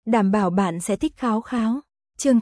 Đảm bảo bạn sẽ thích kháo kháo. Chương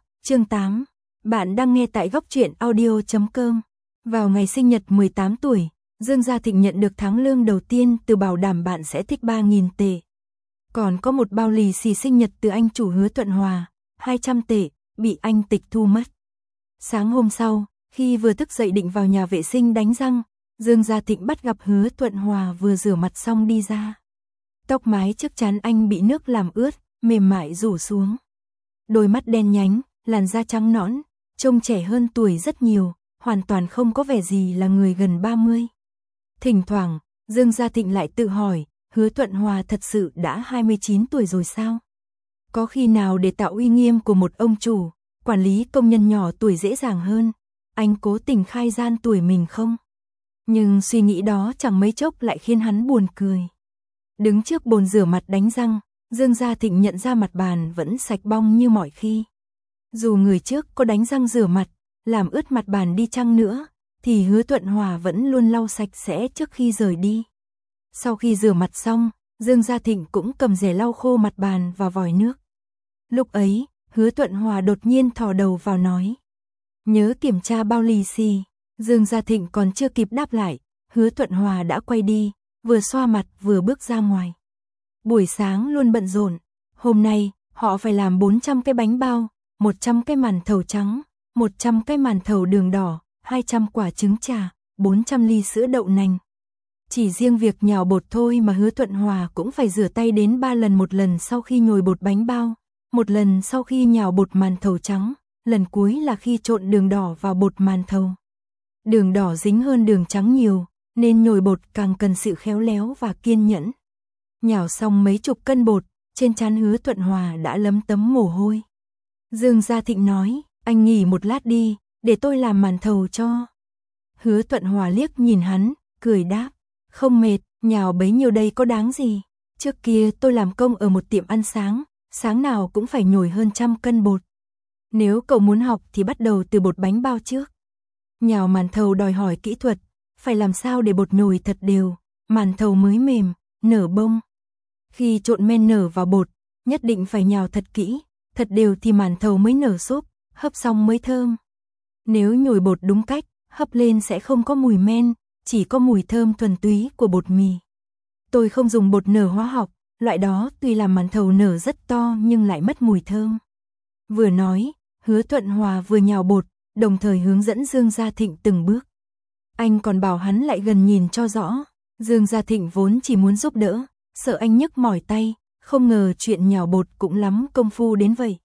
8. Bạn đang nghe tại góc truyện audio.com. Vào ngày sinh nhật 18 tuổi, Dương Gia Thịnh nhận được tháng lương đầu tiên từ Bảo Đảm Bạn Sẽ Thích 3.000 tệ. Còn có một bao lì xì sinh nhật từ anh chủ Hứa Thuận Hòa, 200 tệ, bị anh tịch thu mất. Sáng hôm sau, khi vừa thức dậy định vào nhà vệ sinh đánh răng, Dương Gia Thịnh bắt gặp Hứa Thuận Hòa vừa rửa mặt xong đi ra. Tóc mái trước trán anh bị nước làm ướt, mềm mại rủ xuống. Đôi mắt đen nhánh, làn da trắng nõn, trông trẻ hơn tuổi rất nhiều, hoàn toàn không có vẻ gì là người gần 30. Thỉnh thoảng, Dương Gia Thịnh lại tự hỏi, Hứa Thuận Hòa thật sự đã 29 tuổi rồi sao? Có khi nào để tạo uy nghiêm của một ông chủ, quản lý công nhân nhỏ tuổi dễ dàng hơn, anh cố tình khai gian tuổi mình không? Nhưng suy nghĩ đó chẳng mấy chốc lại khiến hắn buồn cười. Đứng trước bồn rửa mặt đánh răng, Dương Gia Thịnh nhận ra mặt bàn vẫn sạch bong như mọi khi. Dù người trước có đánh răng rửa mặt, làm ướt mặt bàn đi chăng nữa, thì Hứa Thuận Hòa vẫn luôn lau sạch sẽ trước khi rời đi. Sau khi rửa mặt xong, Dương Gia Thịnh cũng cầm rẻ lau khô mặt bàn và vòi nước. Lúc ấy, Hứa Thuận Hòa đột nhiên thò đầu vào nói: "Nhớ kiểm tra bao lì xì." Dương Gia Thịnh còn chưa kịp đáp lại, Hứa Thuận Hòa đã quay đi, vừa xoa mặt vừa bước ra ngoài. Buổi sáng luôn bận rộn, hôm nay họ phải làm 400 cái bánh bao, 100 cái màn thầu trắng, 100 cái màn thầu đường đỏ, 200 quả trứng trà, 400 ly sữa đậu nành. Chỉ riêng việc nhào bột thôi mà Hứa Thuận Hòa cũng phải rửa tay đến 3 lần, một lần sau khi nhồi bột bánh bao, một lần sau khi nhào bột màn thầu trắng, lần cuối là khi trộn đường đỏ vào bột màn thầu. Đường đỏ dính hơn đường trắng nhiều, nên nhồi bột càng cần sự khéo léo và kiên nhẫn. Nhào xong mấy chục cân bột, trên trán Hứa Thuận Hòa đã lấm tấm mồ hôi. Dương Gia Thịnh nói: "Anh nghỉ một lát đi, để tôi làm màn thầu cho." Hứa Thuận Hòa liếc nhìn hắn, cười đáp: "Không mệt, nhào bấy nhiêu đây có đáng gì. Trước kia tôi làm công ở một tiệm ăn sáng, sáng nào cũng phải nhồi hơn 100 cân bột. Nếu cậu muốn học thì bắt đầu từ bột bánh bao trước. Nhào màn thầu đòi hỏi kỹ thuật, phải làm sao để bột nhồi thật đều, màn thầu mới mềm, nở bông. Khi trộn men nở vào bột, nhất định phải nhào thật kỹ, thật đều thì màn thầu mới nở xốp, hấp xong mới thơm. Nếu nhồi bột đúng cách, hấp lên sẽ không có mùi men, chỉ có mùi thơm thuần túy của bột mì. Tôi không dùng bột nở hóa học, loại đó tuy làm màn thầu nở rất to nhưng lại mất mùi thơm." Vừa nói, Hứa Thuận Hòa vừa nhào bột, đồng thời hướng dẫn Dương Gia Thịnh từng bước. Anh còn bảo hắn lại gần nhìn cho rõ. Dương Gia Thịnh vốn chỉ muốn giúp đỡ, sợ anh nhức mỏi tay, không ngờ chuyện nhào bột cũng lắm công phu đến vậy.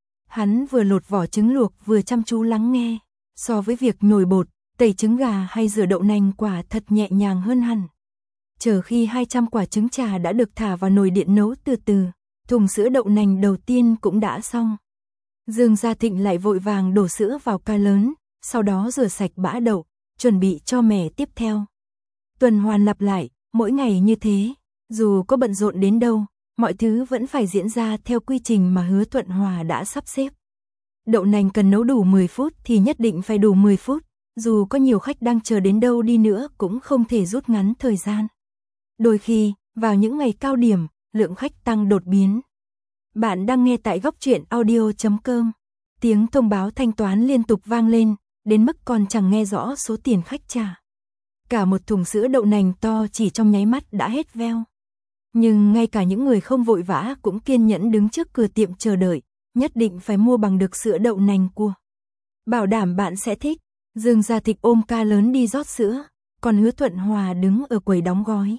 Hắn vừa lột vỏ trứng luộc vừa chăm chú lắng nghe, so với việc nhồi bột, tẩy trứng gà hay rửa đậu nành quả thật nhẹ nhàng hơn hẳn. Chờ khi 200 quả trứng trà đã được thả vào nồi điện nấu từ từ, thùng sữa đậu nành đầu tiên cũng đã xong. Dương Gia Thịnh lại vội vàng đổ sữa vào ca lớn, sau đó rửa sạch bã đậu, chuẩn bị cho mẻ tiếp theo. Tuần hoàn lặp lại, mỗi ngày như thế, dù có bận rộn đến đâu, mọi thứ vẫn phải diễn ra theo quy trình mà Hứa Thuận Hòa đã sắp xếp. Đậu nành cần nấu đủ 10 phút thì nhất định phải đủ 10 phút, dù có nhiều khách đang chờ đến đâu đi nữa cũng không thể rút ngắn thời gian. Đôi khi, vào những ngày cao điểm, lượng khách tăng đột biến. Bạn đang nghe tại góc truyện audio.com. Tiếng thông báo thanh toán liên tục vang lên, đến mức còn chẳng nghe rõ số tiền khách trả. Cả một thùng sữa đậu nành to chỉ trong nháy mắt đã hết veo. Nhưng ngay cả những người không vội vã cũng kiên nhẫn đứng trước cửa tiệm chờ đợi, nhất định phải mua bằng được sữa đậu nành của Bảo Đảm Bạn Sẽ Thích. Dương Gia Thịnh ôm ca lớn đi rót sữa, còn Hứa Thuận Hòa đứng ở quầy đóng gói.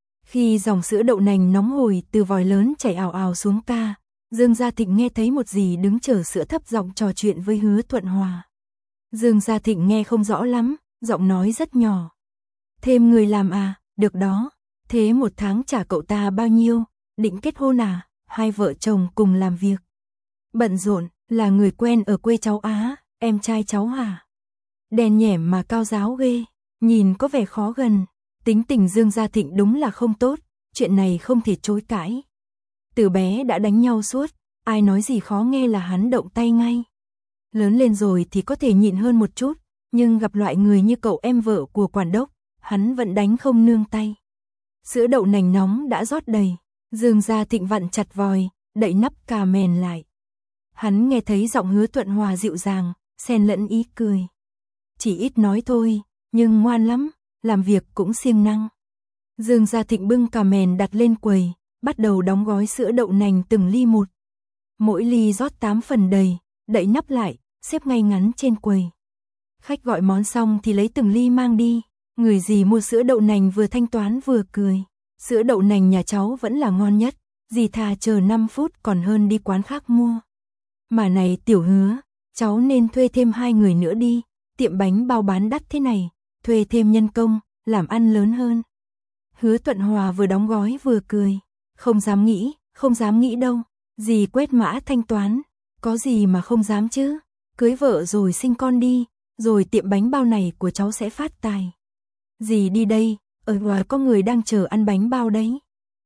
Khi dòng sữa đậu nành nóng hổi từ vòi lớn chảy ào ào xuống ca, Dương Gia Thịnh nghe thấy một dì đứng chờ sữa thấp giọng trò chuyện với Hứa Thuận Hòa. Dương Gia Thịnh nghe không rõ lắm, giọng nói rất nhỏ: "Thêm người làm à, được đó. Thế một tháng trả cậu ta bao nhiêu, định kết hôn à, hai vợ chồng cùng làm việc?" "Bận rộn, là người quen ở quê cháu á, em trai cháu hả?" Đen nhẻm mà cao giáo ghê, nhìn có vẻ khó gần. Tính tình Dương Gia Thịnh đúng là không tốt, chuyện này không thể chối cãi. Từ bé đã đánh nhau suốt, ai nói gì khó nghe là hắn động tay ngay. Lớn lên rồi thì có thể nhịn hơn một chút, nhưng gặp loại người như cậu em vợ của quản đốc, hắn vẫn đánh không nương tay. Sữa đậu nành nóng đã rót đầy, Dương Gia Thịnh vặn chặt vòi, đậy nắp cà mền lại. Hắn nghe thấy giọng Hứa Thuận Hòa dịu dàng, xen lẫn ý cười. Chỉ ít nói thôi, nhưng ngoan lắm, làm việc cũng siêng năng. Dương Gia Thịnh bưng cà mền đặt lên quầy, bắt đầu đóng gói sữa đậu nành từng ly một. Mỗi ly rót 8 phần đầy, đậy nắp lại, xếp ngay ngắn trên quầy. Khách gọi món xong thì lấy từng ly mang đi. Người dì mua sữa đậu nành vừa thanh toán vừa cười. Sữa đậu nành nhà cháu vẫn là ngon nhất, dì thà chờ 5 phút còn hơn đi quán khác mua. Mà này Tiểu Hứa, cháu nên thuê thêm 2 người nữa đi, tiệm bánh bao bán đắt thế này, thuê thêm nhân công, làm ăn lớn hơn. Hứa Thuận Hòa vừa đóng gói vừa cười, không dám nghĩ đâu, dì quét mã thanh toán, có gì mà không dám chứ, cưới vợ rồi sinh con đi, rồi tiệm bánh bao này của cháu sẽ phát tài. Dì đi đây, ở ngoài có người đang chờ ăn bánh bao đấy.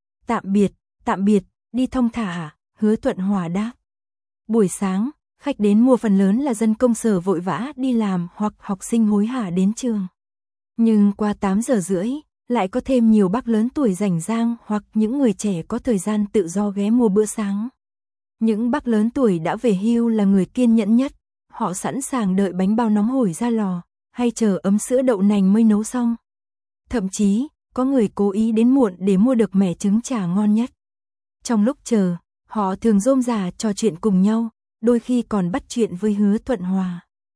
Tạm biệt, đi thong thả, Hứa Thuận Hòa đáp. Buổi sáng, khách đến mua phần lớn là dân công sở vội vã đi làm hoặc học sinh hối hả đến trường. Nhưng qua 8 giờ rưỡi, lại có thêm nhiều bác lớn tuổi rảnh rang hoặc những người trẻ có thời gian tự do ghé mua bữa sáng. Những bác lớn tuổi đã về hưu là người kiên nhẫn nhất, họ sẵn sàng đợi bánh bao nóng hổi ra lò, hay chờ ấm sữa đậu nành mới nấu xong. Thậm chí, có người cố ý đến muộn để mua được mẻ trứng chả ngon nhất. Trong lúc chờ, họ thường rôm rả trò chuyện cùng nhau, đôi khi còn bắt chuyện với Hứa Thuận Hòa.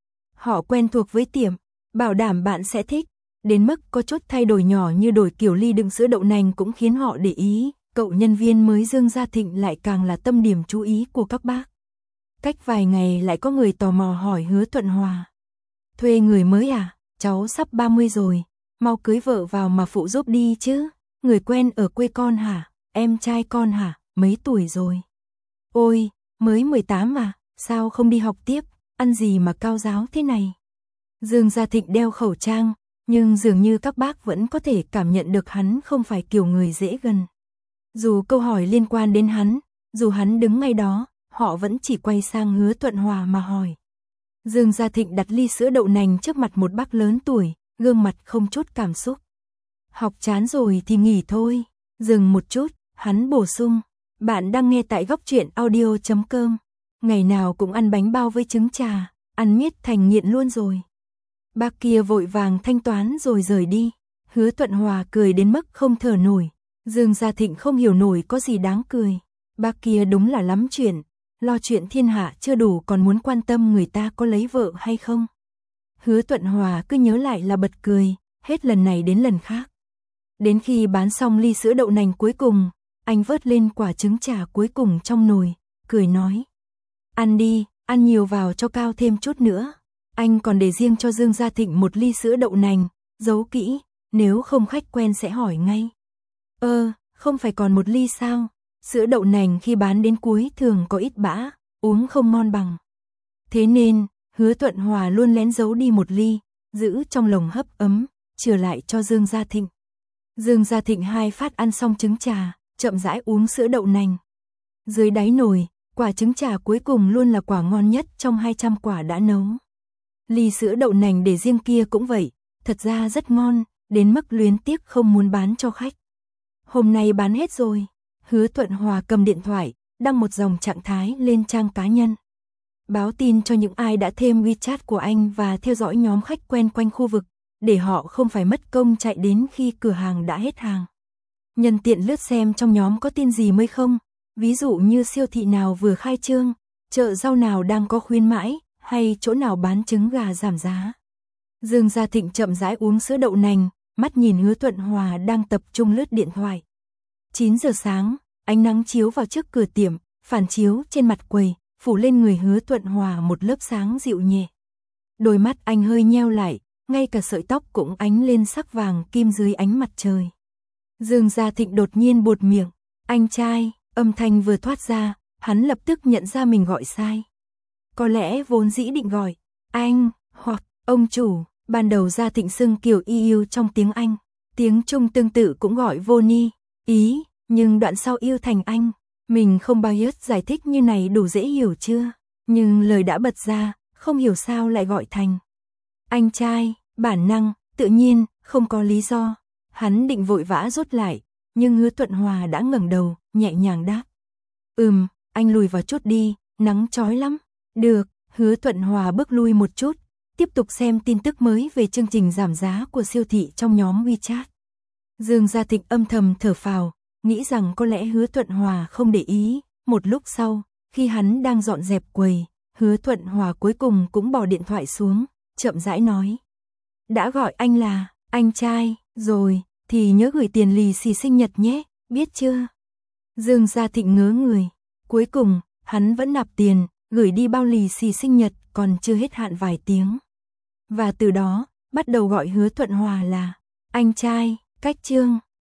Họ quen thuộc với tiệm, bảo đảm bạn sẽ thích, đến mức có chút thay đổi nhỏ như đổi kiểu ly đựng sữa đậu nành cũng khiến họ để ý. Cậu nhân viên mới Dương Gia Thịnh lại càng là tâm điểm chú ý của các bác. Cách vài ngày lại có người tò mò hỏi Hứa Thuận Hòa. Thuê người mới à? Cháu sắp 30 rồi, mau cưới vợ vào mà phụ giúp đi chứ. Người quen ở quê con hả? Em trai con hả? Mấy tuổi rồi? Ôi, mới 18 mà, sao không đi học tiếp, ăn gì mà cao giáo thế này? Dương Gia Thịnh đeo khẩu trang, nhưng dường như các bác vẫn có thể cảm nhận được hắn không phải kiểu người dễ gần. Dù câu hỏi liên quan đến hắn, dù hắn đứng ngay đó, họ vẫn chỉ quay sang Hứa Thuận Hòa mà hỏi. Dương Gia Thịnh đặt ly sữa đậu nành trước mặt một bác lớn tuổi, gương mặt không chút cảm xúc. Học chán rồi thì nghỉ thôi. Dừng một chút, hắn bổ sung. Bạn đang nghe tại Góc Truyện Audio.com. Ngày nào cũng ăn bánh bao với trứng trà, ăn miết thành nghiện luôn rồi. Bác kia vội vàng thanh toán rồi rời đi. Hứa Thuận Hòa cười đến mức không thở nổi. Dương Gia Thịnh không hiểu nổi có gì đáng cười. Bác kia đúng là lắm chuyện, lo chuyện thiên hạ chưa đủ còn muốn quan tâm người ta có lấy vợ hay không. Hứa Thuận Hòa cứ nhớ lại là bật cười, hết lần này đến lần khác. Đến khi bán xong ly sữa đậu nành cuối cùng, anh vớt lên quả trứng chả cuối cùng trong nồi, cười nói. Ăn đi, ăn nhiều vào cho cao thêm chút nữa. Anh còn để riêng cho Dương Gia Thịnh một ly sữa đậu nành, giấu kỹ, nếu không khách quen sẽ hỏi ngay. Không phải còn một ly sao? Sữa đậu nành khi bán đến cuối thường có ít bã, uống không ngon bằng. Thế nên, Hứa Thuận Hòa luôn lén giấu đi một ly, giữ trong lồng hấp ấm, chừa lại cho Dương Gia Thịnh. Dương Gia Thịnh 2 phát ăn xong trứng trà, chậm rãi uống sữa đậu nành. Dưới đáy nồi, quả trứng trà cuối cùng luôn là quả ngon nhất trong 200 quả đã nấu. Ly sữa đậu nành để riêng kia cũng vậy, thật ra rất ngon, đến mức luyến tiếc không muốn bán cho khách. Hôm nay bán hết rồi. Hứa Thuận Hòa cầm điện thoại, đăng một dòng trạng thái lên trang cá nhân. Báo tin cho những ai đã thêm WeChat của anh và theo dõi nhóm khách quen quanh khu vực, để họ không phải mất công chạy đến khi cửa hàng đã hết hàng. Nhân tiện lướt xem trong nhóm có tin gì mới không, ví dụ như siêu thị nào vừa khai trương, chợ rau nào đang có khuyến mãi, hay chỗ nào bán trứng gà giảm giá. Dương Gia Thịnh chậm rãi uống sữa đậu nành, mắt nhìn Hứa Thuận Hòa đang tập trung lướt điện thoại. 9 giờ sáng, ánh nắng chiếu vào trước cửa tiệm, phản chiếu trên mặt quầy, phủ lên người Hứa Thuận Hòa một lớp sáng dịu nhẹ. Đôi mắt anh hơi nheo lại, ngay cả sợi tóc cũng ánh lên sắc vàng kim dưới ánh mặt trời. Dương Gia Thịnh đột nhiên buột miệng. Anh trai, âm thanh vừa thoát ra, hắn lập tức nhận ra mình gọi sai. Có lẽ vốn dĩ định gọi anh hoặc ông chủ, ban đầu Gia Thịnh xưng kiểu yêu trong tiếng Anh. Tiếng Trung tương tự cũng gọi vô ni, ý, nhưng đoạn sau yêu thành anh. Mình không bao giờ giải thích như này đủ dễ hiểu chưa? Nhưng lời đã bật ra, không hiểu sao lại gọi thành anh trai, bản năng, tự nhiên, không có lý do. Hắn định vội vã rút lại, nhưng Hứa Thuận Hòa đã ngẩng đầu, nhẹ nhàng đáp. anh lùi vào chút đi, nắng chói lắm. Được, Hứa Thuận Hòa bước lui một chút, tiếp tục xem tin tức mới về chương trình giảm giá của siêu thị trong nhóm WeChat. Dương Gia Thịnh âm thầm thở phào, nghĩ rằng có lẽ Hứa Thuận Hòa không để ý. Một lúc sau, khi hắn đang dọn dẹp quầy, Hứa Thuận Hòa cuối cùng cũng bỏ điện thoại xuống, chậm rãi nói. Đã gọi anh là anh trai, rồi, thì nhớ gửi tiền lì xì sinh nhật nhé, biết chưa? Dương Gia Thịnh ngớ người, cuối cùng, hắn vẫn nạp tiền, gửi đi bao lì xì sinh nhật còn chưa hết hạn vài tiếng. Và từ đó, bắt đầu gọi Hứa Thuận Hòa là anh trai, cách chương.